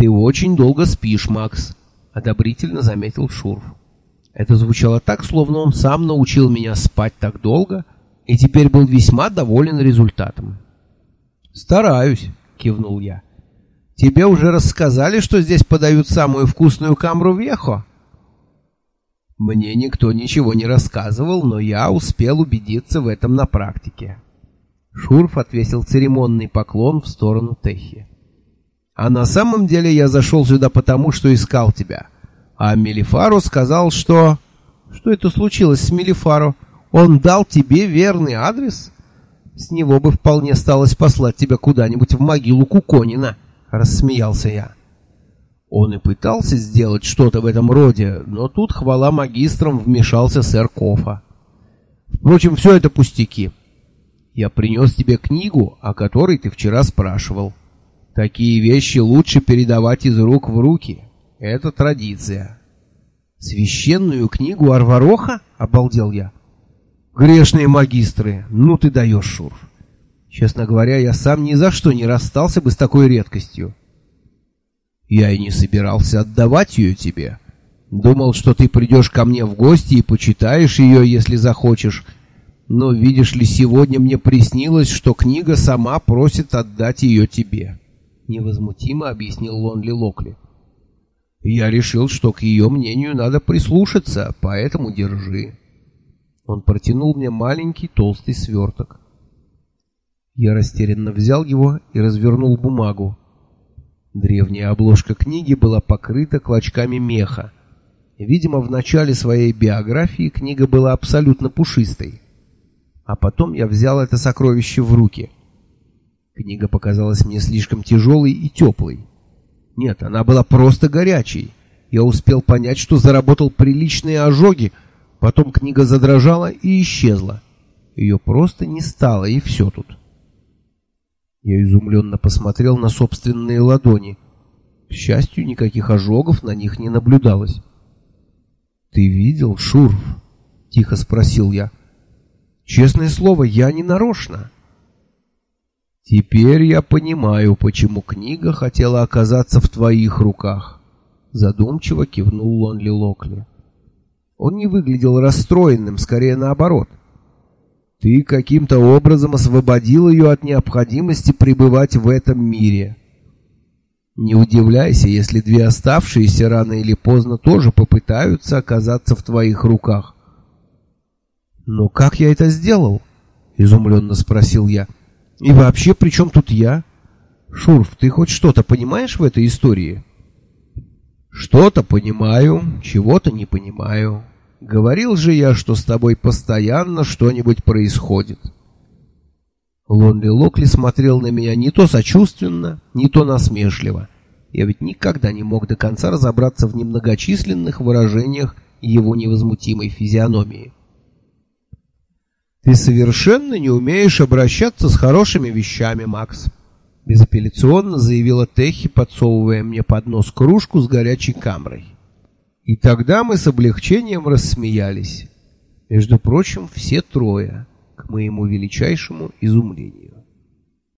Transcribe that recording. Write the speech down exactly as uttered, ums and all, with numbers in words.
«Ты очень долго спишь, Макс», — одобрительно заметил Шурф. Это звучало так, словно он сам научил меня спать так долго и теперь был весьма доволен результатом. «Стараюсь», — кивнул я. «Тебе уже рассказали, что здесь подают самую вкусную камру-вьехо?» Мне никто ничего не рассказывал, но я успел убедиться в этом на практике. Шурф отвесил церемонный поклон в сторону Техи. «А на самом деле я зашел сюда потому, что искал тебя. А Мелифаро сказал, что...» «Что это случилось с Мелифаро? Он дал тебе верный адрес? С него бы вполне сталось послать тебя куда-нибудь в могилу Куконина», — рассмеялся я. Он и пытался сделать что-то в этом роде, но тут, хвала магистрам, вмешался сэр Кофа. «Впрочем, все это пустяки. Я принес тебе книгу, о которой ты вчера спрашивал. Такие вещи лучше передавать из рук в руки. Это традиция». «Священную книгу Арвароха?» — обалдел я. «Грешные магистры, ну ты даешь, Шурф. Честно говоря, я сам ни за что не расстался бы с такой редкостью». «Я и не собирался отдавать ее тебе. Думал, что ты придешь ко мне в гости и почитаешь ее, если захочешь. Но, видишь ли, сегодня мне приснилось, что книга сама просит отдать ее тебе», — невозмутимо объяснил Лонли Локли. «Я решил, что к ее мнению надо прислушаться, поэтому держи». Он протянул мне маленький толстый сверток. Я растерянно взял его и развернул бумагу. Древняя обложка книги была покрыта клочками меха. Видимо, в начале своей биографии книга была абсолютно пушистой. А потом я взял это сокровище в руки. Книга показалась мне слишком тяжелой и теплой. Нет, она была просто горячей. Я успел понять, что заработал приличные ожоги, потом книга задрожала и исчезла. Ее просто не стало, и все тут. Я изумленно посмотрел на собственные ладони. К счастью, никаких ожогов на них не наблюдалось. «Ты видел, Шурф?» — тихо спросил я. «Честное слово, я не нарочно». «Теперь я понимаю, почему книга хотела оказаться в твоих руках», — задумчиво кивнул Лонли Локли. Он не выглядел расстроенным, скорее наоборот. «Ты каким-то образом освободил ее от необходимости пребывать в этом мире. Не удивляйся, если две оставшиеся рано или поздно тоже попытаются оказаться в твоих руках». «Но как я это сделал?» — изумленно спросил я. «И вообще, при чем тут я? Шурф, ты хоть что-то понимаешь в этой истории?» «Что-то понимаю, чего-то не понимаю. Говорил же я, что с тобой постоянно что-нибудь происходит». Лонли Локли смотрел на меня не то сочувственно, не то насмешливо. Я ведь никогда не мог до конца разобраться в немногочисленных выражениях его невозмутимой физиономии. «Ты совершенно не умеешь обращаться с хорошими вещами, Макс», — безапелляционно заявила Техи, подсовывая мне под нос кружку с горячей камрой. И тогда мы с облегчением рассмеялись. Между прочим, все трое, к моему величайшему изумлению.